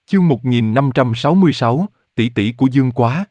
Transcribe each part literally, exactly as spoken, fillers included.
Chương một nghìn năm trăm sáu mươi sáu, tỷ tỷ của Dương Quá.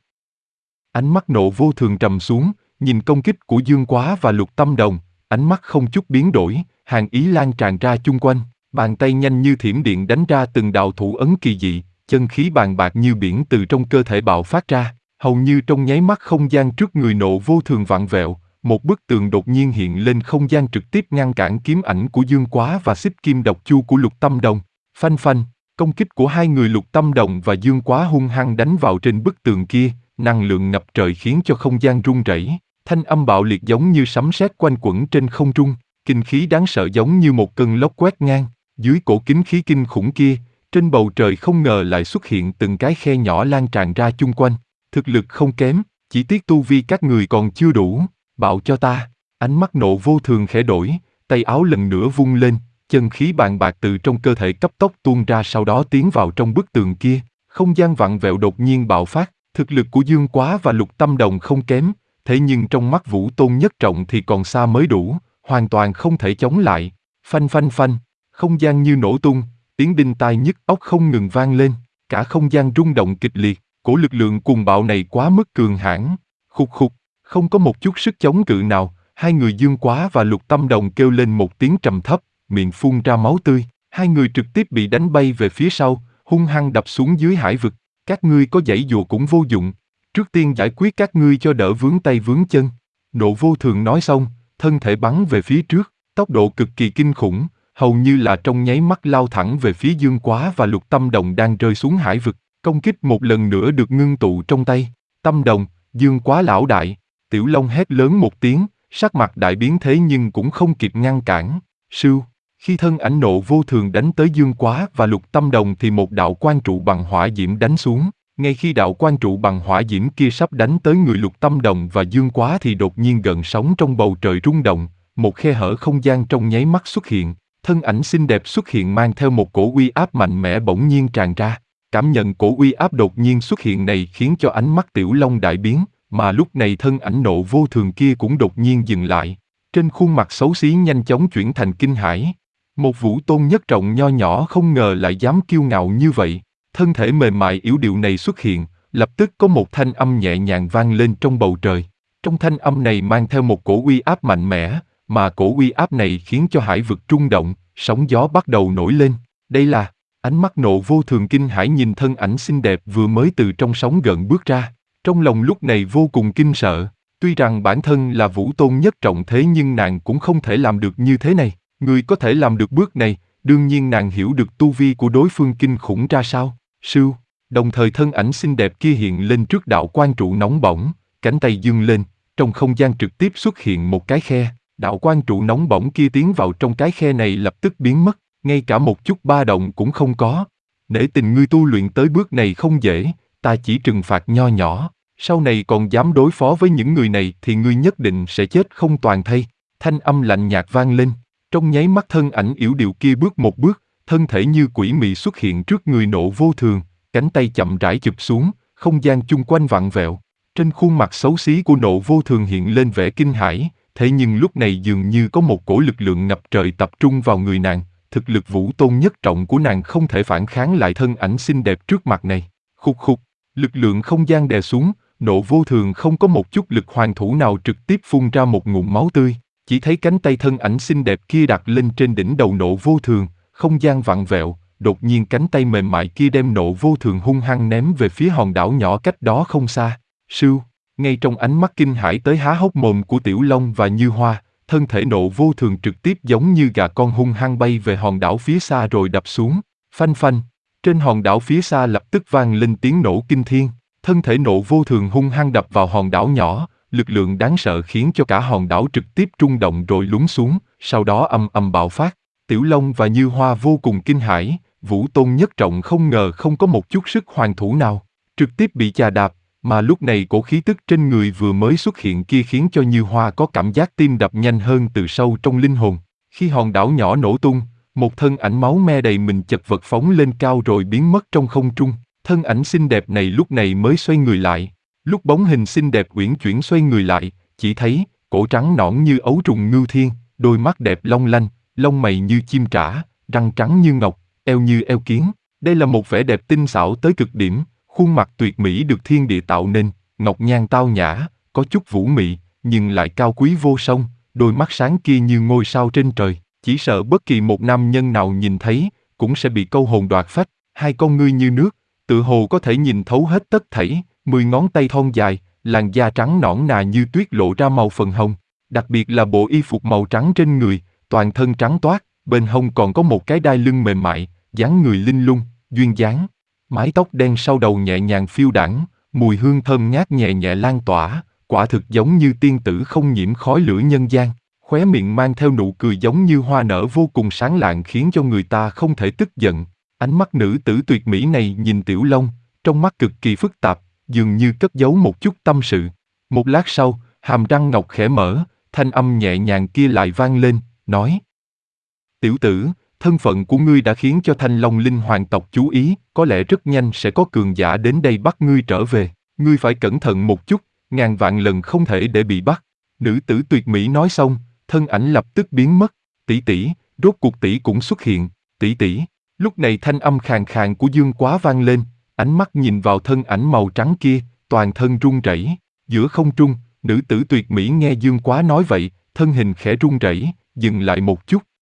Ánh mắt Nộ Vô Thường trầm xuống, nhìn công kích của Dương Quá và Lục Tâm Đồng, ánh mắt không chút biến đổi, hàn ý lan tràn ra chung quanh, bàn tay nhanh như thiểm điện đánh ra từng đạo thủ ấn kỳ dị, chân khí bàn bạc như biển từ trong cơ thể bạo phát ra, hầu như trong nháy mắt không gian trước người Nộ Vô Thường vặn vẹo, một bức tường đột nhiên hiện lên không gian trực tiếp ngăn cản kiếm ảnh của Dương Quá và xích kim độc chu của Lục Tâm Đồng. Phanh phanh. Công kích của hai người Lục Tâm Đồng và Dương Quá hung hăng đánh vào trên bức tường kia, năng lượng ngập trời khiến cho không gian rung rẩy, thanh âm bạo liệt giống như sấm sét quanh quẩn trên không trung, kinh khí đáng sợ giống như một cơn lốc quét ngang, dưới cổ kính khí kinh khủng kia, trên bầu trời không ngờ lại xuất hiện từng cái khe nhỏ lan tràn ra chung quanh, thực lực không kém, chỉ tiếc tu vi các người còn chưa đủ, bạo cho ta, ánh mắt Nộ Vô Thường khẽ đổi, tay áo lần nữa vung lên. Chân khí bàn bạc từ trong cơ thể cấp tốc tuôn ra sau đó tiến vào trong bức tường kia, không gian vặn vẹo đột nhiên bạo phát, thực lực của Dương Quá và Lục Tâm Đồng không kém, thế nhưng trong mắt Vũ Tôn Nhất Trọng thì còn xa mới đủ, hoàn toàn không thể chống lại. Phanh phanh phanh, không gian như nổ tung, tiếng đinh tai nhức óc không ngừng vang lên, cả không gian rung động kịch liệt, cổ lực lượng cuồng bạo này quá mức cường hãn, khục khục, không có một chút sức chống cự nào, hai người Dương Quá và Lục Tâm Đồng kêu lên một tiếng trầm thấp, miệng phun ra máu tươi, hai người trực tiếp bị đánh bay về phía sau, hung hăng đập xuống dưới hải vực, các ngươi có giãy giụa cũng vô dụng, trước tiên giải quyết các ngươi cho đỡ vướng tay vướng chân. Nộ Vô Thường nói xong, thân thể bắn về phía trước, tốc độ cực kỳ kinh khủng, hầu như là trong nháy mắt lao thẳng về phía Dương Quá và Lục Tâm Đồng đang rơi xuống hải vực, công kích một lần nữa được ngưng tụ trong tay. Tâm Đồng, Dương Quá lão đại, Tiểu Long hét lớn một tiếng, sắc mặt đại biến thế nhưng cũng không kịp ngăn cản. Sưu, khi thân ảnh Nộ Vô Thường đánh tới Dương Quá và Lục Tâm Đồng thì một đạo quang trụ bằng hỏa diễm đánh xuống, ngay khi đạo quang trụ bằng hỏa diễm kia sắp đánh tới người Lục Tâm Đồng và Dương Quá thì đột nhiên gợn sóng trong bầu trời rung động, một khe hở không gian trong nháy mắt xuất hiện, thân ảnh xinh đẹp xuất hiện mang theo một cổ uy áp mạnh mẽ bỗng nhiên tràn ra, cảm nhận cổ uy áp đột nhiên xuất hiện này khiến cho ánh mắt Tiểu Long đại biến, mà lúc này thân ảnh Nộ Vô Thường kia cũng đột nhiên dừng lại, trên khuôn mặt xấu xí nhanh chóng chuyển thành kinh hãi. Một Vũ Tôn Nhất Trọng nho nhỏ không ngờ lại dám kiêu ngạo như vậy, thân thể mềm mại yếu điệu này xuất hiện, lập tức có một thanh âm nhẹ nhàng vang lên trong bầu trời. Trong thanh âm này mang theo một cổ uy áp mạnh mẽ, mà cổ uy áp này khiến cho hải vực rung động, sóng gió bắt đầu nổi lên. Đây là, ánh mắt Nộ Vô Thường kinh hãi nhìn thân ảnh xinh đẹp vừa mới từ trong sóng gợn bước ra, trong lòng lúc này vô cùng kinh sợ. Tuy rằng bản thân là Vũ Tôn Nhất Trọng thế nhưng nàng cũng không thể làm được như thế này. Người có thể làm được bước này, đương nhiên nàng hiểu được tu vi của đối phương kinh khủng ra sao. Sưu, đồng thời thân ảnh xinh đẹp kia hiện lên trước đạo quang trụ nóng bỏng, cánh tay giương lên, trong không gian trực tiếp xuất hiện một cái khe, đạo quang trụ nóng bỏng kia tiến vào trong cái khe này lập tức biến mất, ngay cả một chút ba động cũng không có. Nể tình ngươi tu luyện tới bước này không dễ, ta chỉ trừng phạt nho nhỏ, sau này còn dám đối phó với những người này thì ngươi nhất định sẽ chết không toàn thây. Thanh âm lạnh nhạt vang lên. Trong nháy mắt thân ảnh yểu điệu kia bước một bước, thân thể như quỷ mị xuất hiện trước người Nộ Vô Thường, cánh tay chậm rãi chụp xuống, không gian chung quanh vặn vẹo. Trên khuôn mặt xấu xí của Nộ Vô Thường hiện lên vẻ kinh hãi, thế nhưng lúc này dường như có một cổ lực lượng ngập trời tập trung vào người nàng, thực lực Vũ Tôn Nhất Trọng của nàng không thể phản kháng lại thân ảnh xinh đẹp trước mặt này. Khục khục, lực lượng không gian đè xuống, Nộ Vô Thường không có một chút lực hoàn thủ nào trực tiếp phun ra một ngụm máu tươi. Chỉ thấy cánh tay thân ảnh xinh đẹp kia đặt lên trên đỉnh đầu Nộ Vô Thường, không gian vặn vẹo, đột nhiên cánh tay mềm mại kia đem Nộ Vô Thường hung hăng ném về phía hòn đảo nhỏ cách đó không xa. Sưu, ngay trong ánh mắt kinh hãi tới há hốc mồm của Tiểu Long và Như Hoa, thân thể Nộ Vô Thường trực tiếp giống như gà con hung hăng bay về hòn đảo phía xa rồi đập xuống. Phanh phanh, trên hòn đảo phía xa lập tức vang lên tiếng nổ kinh thiên, thân thể Nộ Vô Thường hung hăng đập vào hòn đảo nhỏ. Lực lượng đáng sợ khiến cho cả hòn đảo trực tiếp rung động rồi lún xuống, sau đó âm ầm bạo phát. Tiểu Long và Như Hoa vô cùng kinh hãi, Vũ Tôn Nhất Trọng không ngờ không có một chút sức hoàn thủ nào, trực tiếp bị chà đạp, mà lúc này cổ khí tức trên người vừa mới xuất hiện kia khiến cho Như Hoa có cảm giác tim đập nhanh hơn từ sâu trong linh hồn. Khi hòn đảo nhỏ nổ tung, một thân ảnh máu me đầy mình chật vật phóng lên cao rồi biến mất trong không trung, thân ảnh xinh đẹp này lúc này mới xoay người lại. Lúc bóng hình xinh đẹp uyển chuyển xoay người lại, chỉ thấy, cổ trắng nõn như ấu trùng ngưu thiên, đôi mắt đẹp long lanh, lông mày như chim trả, răng trắng như ngọc, eo như eo kiến, Đây là một vẻ đẹp tinh xảo tới cực điểm, khuôn mặt tuyệt mỹ được thiên địa tạo nên, ngọc nhan tao nhã, có chút vũ mị, nhưng lại cao quý vô song, đôi mắt sáng kia như ngôi sao trên trời, chỉ sợ bất kỳ một nam nhân nào nhìn thấy, cũng sẽ bị câu hồn đoạt phách, hai con ngươi như nước, tự hồ có thể nhìn thấu hết tất thảy, mười ngón tay thon dài, làn da trắng nõn nà như tuyết lộ ra màu phần hồng, đặc biệt là bộ y phục màu trắng trên người, toàn thân trắng toát, bên hông còn có một cái đai lưng mềm mại, dáng người linh lung, duyên dáng. Mái tóc đen sau đầu nhẹ nhàng phiêu đãng, mùi hương thơm ngát nhẹ nhẹ lan tỏa, quả thực giống như tiên tử không nhiễm khói lửa nhân gian. Khóe miệng mang theo nụ cười giống như hoa nở vô cùng sáng lạng khiến cho người ta không thể tức giận. Ánh mắt nữ tử tuyệt mỹ này nhìn Tiểu Long, trong mắt cực kỳ phức tạp, dường như cất giấu một chút tâm sự. Một lát sau, hàm răng ngọc khẽ mở, thanh âm nhẹ nhàng kia lại vang lên, nói: Tiểu tử, thân phận của ngươi đã khiến cho Thanh Long Linh hoàng tộc chú ý, có lẽ rất nhanh sẽ có cường giả đến đây bắt ngươi trở về. Ngươi phải cẩn thận một chút, ngàn vạn lần không thể để bị bắt. Nữ tử tuyệt mỹ nói xong, thân ảnh lập tức biến mất. Tỷ tỷ, rốt cuộc tỷ cũng xuất hiện. Tỷ tỷ. Lúc này thanh âm khàn khàn của Dương Quá vang lên, ánh mắt nhìn vào thân ảnh màu trắng kia, toàn thân run rẩy. Giữa không trung, nữ tử tuyệt mỹ nghe Dương Quá nói vậy, thân hình khẽ run rẩy, dừng lại một chút,